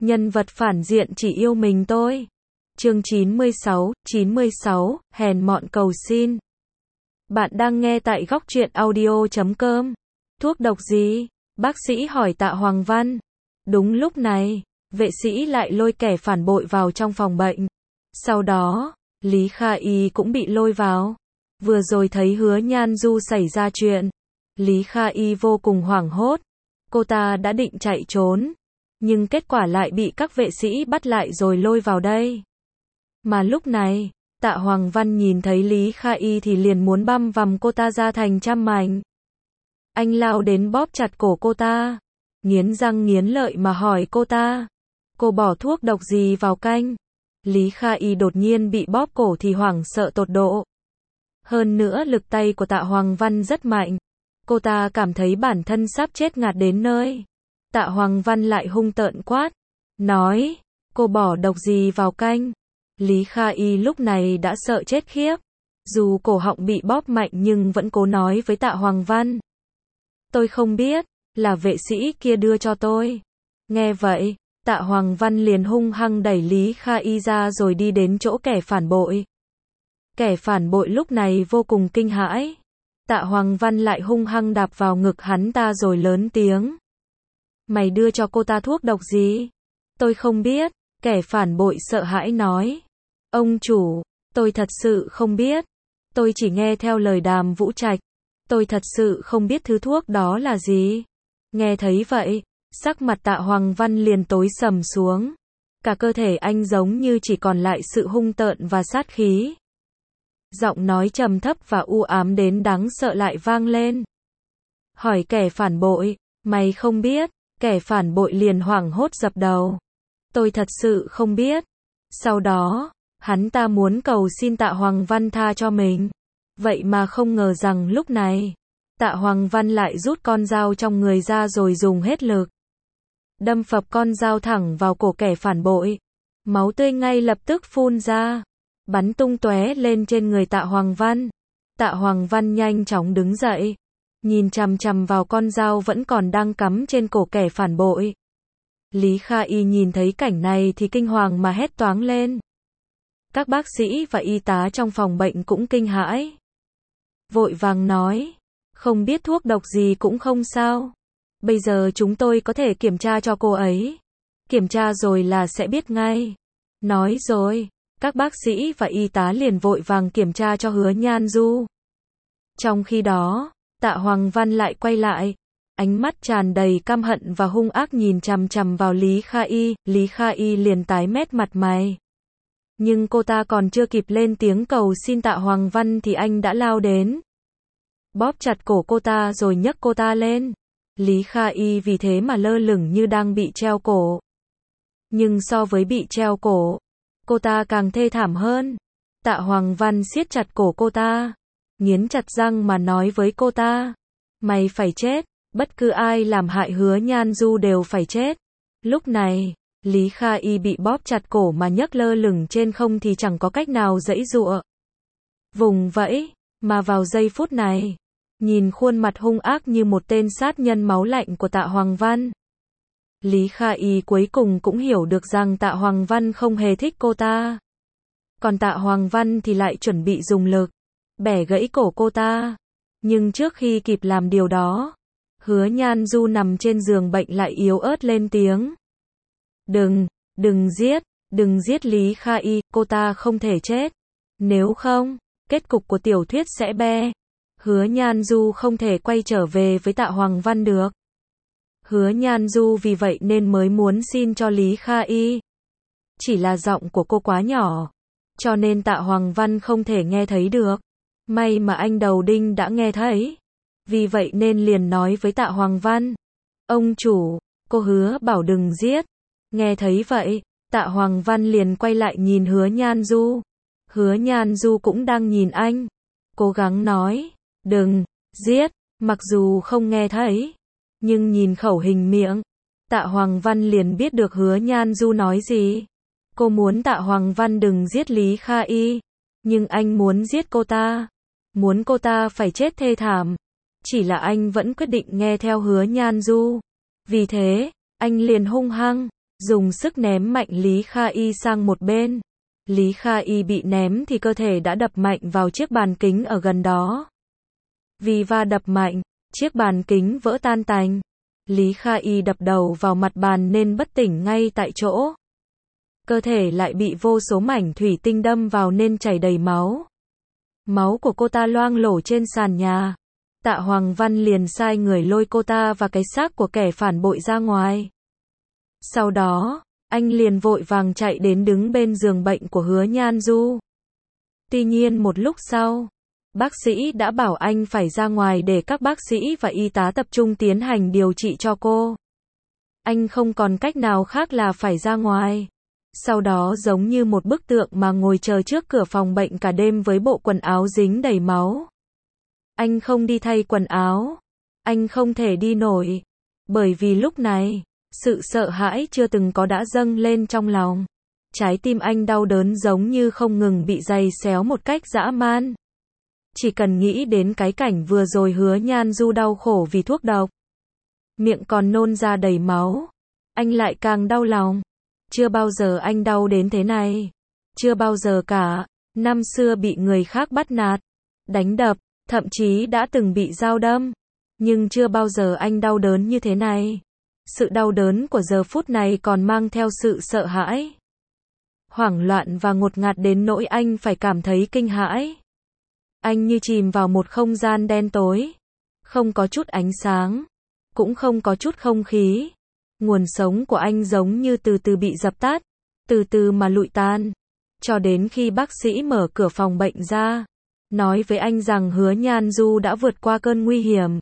Nhân vật phản diện chỉ yêu mình tôi. Chương 96, hèn mọn cầu xin. Bạn đang nghe tại góc truyện audio.com. Thuốc độc gì? Bác sĩ hỏi Tạ Hoàng Văn. Đúng lúc này, vệ sĩ lại lôi kẻ phản bội vào trong phòng bệnh. Sau đó, Lý Kha Y cũng bị lôi vào. Vừa rồi thấy Hứa Nhan Du xảy ra chuyện, Lý Kha Y vô cùng hoảng hốt. Cô ta đã định chạy trốn, nhưng kết quả lại bị các vệ sĩ bắt lại rồi lôi vào đây. Mà lúc này, Tạ Hoàng Văn nhìn thấy Lý Kha Y thì liền muốn băm vằm cô ta ra thành trăm mảnh. Anh lao đến bóp chặt cổ cô ta, nghiến răng nghiến lợi mà hỏi cô ta, cô bỏ thuốc độc gì vào canh? Lý Kha Y đột nhiên bị bóp cổ thì hoảng sợ tột độ. Hơn nữa lực tay của Tạ Hoàng Văn rất mạnh. Cô ta cảm thấy bản thân sắp chết ngạt đến nơi. Tạ Hoàng Văn lại hung tợn quát, nói, cô bỏ độc gì vào canh? Lý Kha Y lúc này đã sợ chết khiếp. Dù cổ họng bị bóp mạnh nhưng vẫn cố nói với Tạ Hoàng Văn. Tôi không biết, là vệ sĩ kia đưa cho tôi. Nghe vậy, Tạ Hoàng Văn liền hung hăng đẩy Lý Kha Y ra rồi đi đến chỗ kẻ phản bội. Kẻ phản bội lúc này vô cùng kinh hãi. Tạ Hoàng Văn lại hung hăng đạp vào ngực hắn ta rồi lớn tiếng. Mày đưa cho cô ta thuốc độc gì? Tôi không biết, kẻ phản bội sợ hãi nói. Ông chủ, tôi thật sự không biết. Tôi chỉ nghe theo lời Đàm Vũ Trạch. Tôi thật sự không biết thứ thuốc đó là gì. Nghe thấy vậy, sắc mặt Tạ Hoàng Văn liền tối sầm xuống. Cả cơ thể anh giống như chỉ còn lại sự hung tợn và sát khí. Giọng nói trầm thấp và u ám đến đáng sợ lại vang lên. Hỏi kẻ phản bội, mày không biết? Kẻ phản bội liền hoảng hốt dập đầu. Tôi thật sự không biết. Sau đó, hắn ta muốn cầu xin Tạ Hoàng Văn tha cho mình. Vậy mà không ngờ rằng lúc này, Tạ Hoàng Văn lại rút con dao trong người ra rồi dùng hết lực. Đâm phập con dao thẳng vào cổ kẻ phản bội. Máu tươi ngay lập tức phun ra, bắn tung tóe lên trên người Tạ Hoàng Văn. Tạ Hoàng Văn nhanh chóng đứng dậy, nhìn chằm chằm vào con dao vẫn còn đang cắm trên cổ kẻ phản bội. Lý Kha Y nhìn thấy cảnh này thì kinh hoàng mà hét toáng lên. Các bác sĩ và y tá trong phòng bệnh cũng kinh hãi. Vội vàng nói, không biết thuốc độc gì cũng không sao. Bây giờ chúng tôi có thể kiểm tra cho cô ấy. Kiểm tra rồi là sẽ biết ngay. Nói rồi, các bác sĩ và y tá liền vội vàng kiểm tra cho Hứa Nhan Du. Trong khi đó, Tạ Hoàng Văn lại quay lại, ánh mắt tràn đầy căm hận và hung ác nhìn chằm chằm vào Lý Kha Y. Lý Kha Y liền tái mét mặt mày. Nhưng cô ta còn chưa kịp lên tiếng cầu xin Tạ Hoàng Văn thì anh đã lao đến, bóp chặt cổ cô ta rồi nhấc cô ta lên. Lý Kha Y vì thế mà lơ lửng như đang bị treo cổ. Nhưng so với bị treo cổ, cô ta càng thê thảm hơn. Tạ Hoàng Văn siết chặt cổ cô ta, nghiến chặt răng mà nói với cô ta, mày phải chết, bất cứ ai làm hại Hứa Nhan Du đều phải chết. Lúc này, Lý Kha Y bị bóp chặt cổ mà nhấc lơ lửng trên không thì chẳng có cách nào giãy giụa, vùng vẫy, mà vào giây phút này, nhìn khuôn mặt hung ác như một tên sát nhân máu lạnh của Tạ Hoàng Văn, Lý Kha Y cuối cùng cũng hiểu được rằng Tạ Hoàng Văn không hề thích cô ta. Còn Tạ Hoàng Văn thì lại chuẩn bị dùng lực, bẻ gãy cổ cô ta. Nhưng trước khi kịp làm điều đó, Hứa Nhan Du nằm trên giường bệnh lại yếu ớt lên tiếng. Đừng giết Lý Kha Y, cô ta không thể chết. Nếu không, kết cục của tiểu thuyết sẽ be. Hứa Nhan Du không thể quay trở về với Tạ Hoàng Văn được. Hứa Nhan Du vì vậy nên mới muốn xin cho Lý Kha Y. Chỉ là giọng của cô quá nhỏ, cho nên Tạ Hoàng Văn không thể nghe thấy được. May mà anh Đầu Đinh đã nghe thấy. Vì vậy nên liền nói với Tạ Hoàng Văn. Ông chủ, cô hứa bảo đừng giết. Nghe thấy vậy, Tạ Hoàng Văn liền quay lại nhìn Hứa Nhan Du. Hứa Nhan Du cũng đang nhìn anh, cố gắng nói, đừng giết, mặc dù không nghe thấy, nhưng nhìn khẩu hình miệng, Tạ Hoàng Văn liền biết được Hứa Nhan Du nói gì. Cô muốn Tạ Hoàng Văn đừng giết Lý Kha Y, nhưng anh muốn giết cô ta, muốn cô ta phải chết thê thảm. Chỉ là anh vẫn quyết định nghe theo Hứa Nhan Du. Vì thế, anh liền hung hăng dùng sức ném mạnh Lý Kha Y sang một bên. Lý Kha Y bị ném thì cơ thể đã đập mạnh vào chiếc bàn kính ở gần đó. Vì va đập mạnh, chiếc bàn kính vỡ tan tành. Lý Kha Y đập đầu vào mặt bàn nên bất tỉnh ngay tại chỗ. Cơ thể lại bị vô số mảnh thủy tinh đâm vào nên chảy đầy máu. Máu của cô ta loang lổ trên sàn nhà. Tạ Hoàng Văn liền sai người lôi cô ta và cái xác của kẻ phản bội ra ngoài. Sau đó, anh liền vội vàng chạy đến đứng bên giường bệnh của Hứa Nhan Du. Tuy nhiên một lúc sau, bác sĩ đã bảo anh phải ra ngoài để các bác sĩ và y tá tập trung tiến hành điều trị cho cô. Anh không còn cách nào khác là phải ra ngoài. Sau đó giống như một bức tượng mà ngồi chờ trước cửa phòng bệnh cả đêm với bộ quần áo dính đầy máu. Anh không đi thay quần áo. Anh không thể đi nổi. Bởi vì lúc này, sự sợ hãi chưa từng có đã dâng lên trong lòng. Trái tim anh đau đớn giống như không ngừng bị giày xéo một cách dã man. Chỉ cần nghĩ đến cái cảnh vừa rồi Hứa Nhan Du đau khổ vì thuốc độc. Miệng còn nôn ra đầy máu. Anh lại càng đau lòng. Chưa bao giờ anh đau đến thế này. Chưa bao giờ cả. Năm xưa bị người khác bắt nạt, đánh đập, thậm chí đã từng bị dao đâm. Nhưng chưa bao giờ anh đau đớn như thế này. Sự đau đớn của giờ phút này còn mang theo sự sợ hãi, hoảng loạn và ngột ngạt đến nỗi anh phải cảm thấy kinh hãi. Anh như chìm vào một không gian đen tối. Không có chút ánh sáng. Cũng không có chút không khí. Nguồn sống của anh giống như từ từ bị dập tắt. Từ từ mà lụi tan. Cho đến khi bác sĩ mở cửa phòng bệnh ra. Nói với anh rằng Hứa Nhan Du đã vượt qua cơn nguy hiểm.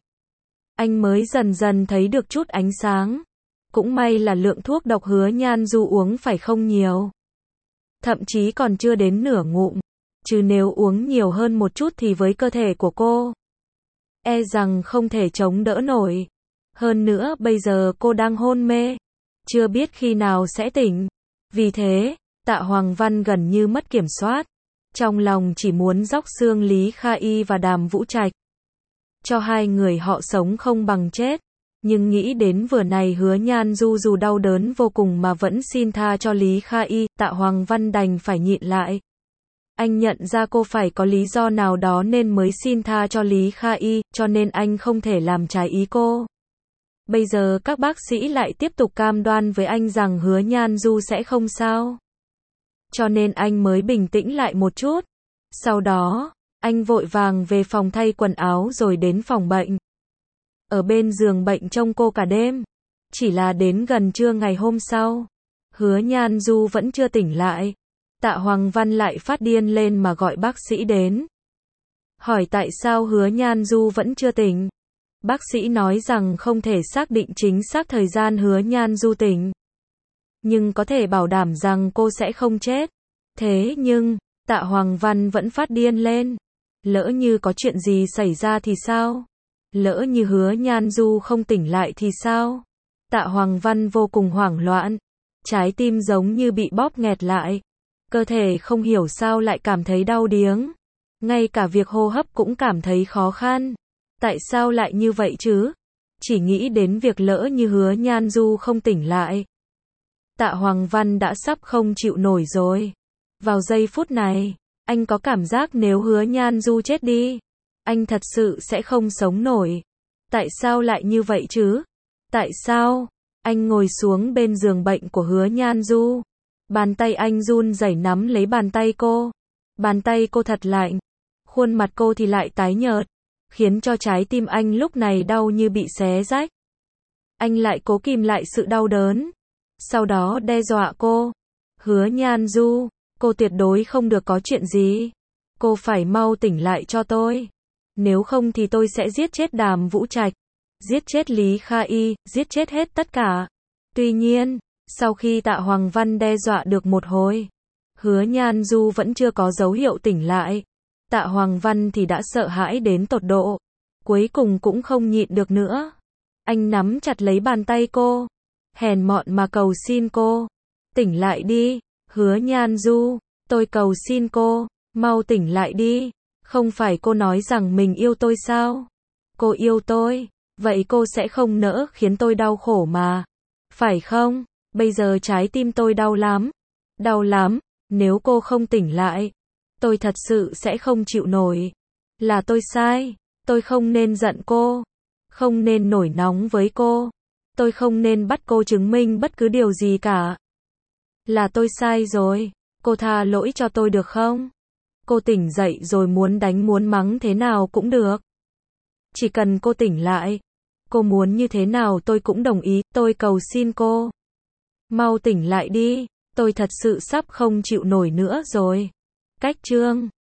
Anh mới dần dần thấy được chút ánh sáng. Cũng may là lượng thuốc độc Hứa Nhan Du uống phải không nhiều. Thậm chí còn chưa đến nửa ngụm. Chứ nếu uống nhiều hơn một chút thì với cơ thể của cô, e rằng không thể chống đỡ nổi. Hơn nữa bây giờ cô đang hôn mê. Chưa biết khi nào sẽ tỉnh. Vì thế, Tạ Hoàng Văn gần như mất kiểm soát. Trong lòng chỉ muốn róc xương Lý Kha Y và Đàm Vũ Trạch. Cho hai người họ sống không bằng chết. Nhưng nghĩ đến vừa này Hứa Nhan Du dù đau đớn vô cùng mà vẫn xin tha cho Lý Kha Y, Tạ Hoàng Văn đành phải nhịn lại. Anh nhận ra cô phải có lý do nào đó nên mới xin tha cho Lý Kha Y, cho nên anh không thể làm trái ý cô. Bây giờ các bác sĩ lại tiếp tục cam đoan với anh rằng Hứa Nhan Du sẽ không sao. Cho nên anh mới bình tĩnh lại một chút. Sau đó, anh vội vàng về phòng thay quần áo rồi đến phòng bệnh. Ở bên giường bệnh trông cô cả đêm. Chỉ là đến gần trưa ngày hôm sau, Hứa Nhan Du vẫn chưa tỉnh lại. Tạ Hoàng Văn lại phát điên lên mà gọi bác sĩ đến. Hỏi tại sao Hứa Nhan Du vẫn chưa tỉnh. Bác sĩ nói rằng không thể xác định chính xác thời gian Hứa Nhan Du tỉnh. Nhưng có thể bảo đảm rằng cô sẽ không chết. Thế nhưng, Tạ Hoàng Văn vẫn phát điên lên. Lỡ như có chuyện gì xảy ra thì sao? Lỡ như Hứa Nhan Du không tỉnh lại thì sao? Tạ Hoàng Văn vô cùng hoảng loạn. Trái tim giống như bị bóp nghẹt lại. Cơ thể không hiểu sao lại cảm thấy đau điếng. Ngay cả việc hô hấp cũng cảm thấy khó khăn. Tại sao lại như vậy chứ? Chỉ nghĩ đến việc lỡ như Hứa Nhan Du không tỉnh lại. Tạ Hoàng Văn đã sắp không chịu nổi rồi. Vào giây phút này, anh có cảm giác nếu Hứa Nhan Du chết đi, anh thật sự sẽ không sống nổi. Tại sao lại như vậy chứ? Tại sao? Anh ngồi xuống bên giường bệnh của Hứa Nhan Du. Bàn tay anh run rẩy nắm lấy bàn tay cô. Bàn tay cô thật lạnh. Khuôn mặt cô thì lại tái nhợt. Khiến cho trái tim anh lúc này đau như bị xé rách. Anh lại cố kìm lại sự đau đớn. Sau đó đe dọa cô. Hứa Nhan Du, cô tuyệt đối không được có chuyện gì. Cô phải mau tỉnh lại cho tôi. Nếu không thì tôi sẽ giết chết Đàm Vũ Trạch. Giết chết Lý Kha Y, giết chết hết tất cả. Tuy nhiên, sau khi Tạ Hoàng Văn đe dọa được một hồi, Hứa Nhan Du vẫn chưa có dấu hiệu tỉnh lại. Tạ Hoàng Văn thì đã sợ hãi đến tột độ. Cuối cùng cũng không nhịn được nữa. Anh nắm chặt lấy bàn tay cô. Hèn mọn mà cầu xin cô. Tỉnh lại đi, Hứa Nhan Du. Tôi cầu xin cô, mau tỉnh lại đi. Không phải cô nói rằng mình yêu tôi sao? Cô yêu tôi, vậy cô sẽ không nỡ khiến tôi đau khổ mà. Phải không? Bây giờ trái tim tôi đau lắm. Đau lắm, nếu cô không tỉnh lại, tôi thật sự sẽ không chịu nổi. Là tôi sai, tôi không nên giận cô, không nên nổi nóng với cô. Tôi không nên bắt cô chứng minh bất cứ điều gì cả. Là tôi sai rồi, cô tha lỗi cho tôi được không? Cô tỉnh dậy rồi muốn đánh muốn mắng thế nào cũng được. Chỉ cần cô tỉnh lại, cô muốn như thế nào tôi cũng đồng ý, tôi cầu xin cô. Mau tỉnh lại đi, tôi thật sự sắp không chịu nổi nữa rồi. Cách chương